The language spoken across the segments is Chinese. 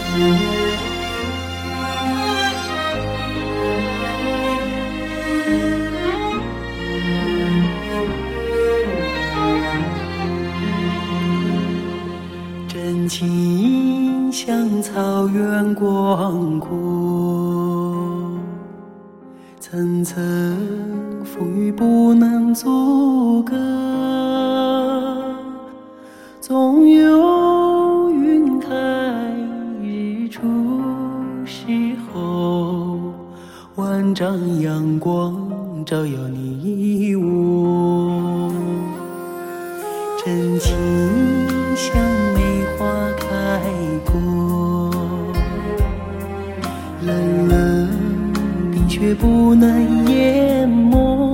真情像草原广阔，层层风雨不能阻隔，总有云开日出时候，万丈阳光照耀你我。真情像梅花开过，冷冷冰雪不能淹没，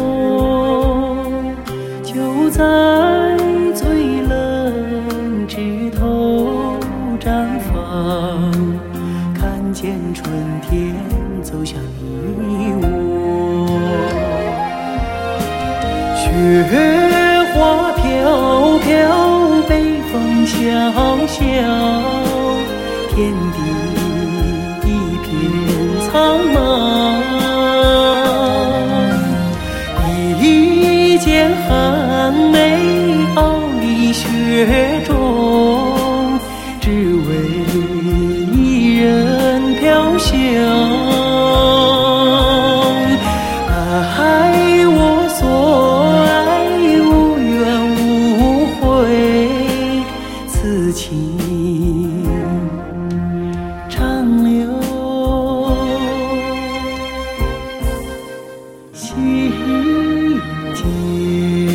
就在最冷枝头绽放，看见春天走向你我。雪花飘飘，北风萧萧，天地一片苍茫。一剑寒梅傲立雪中，只为一人飘香。爱我所爱，无怨无悔，此情长留心间。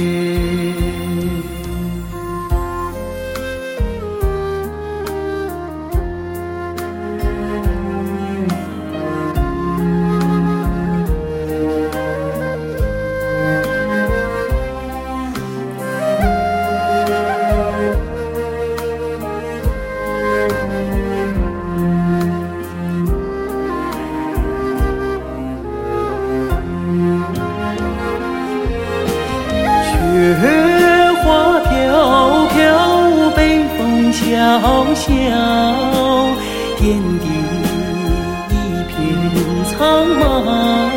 雪花飘飘，北风萧萧，天地一片苍茫。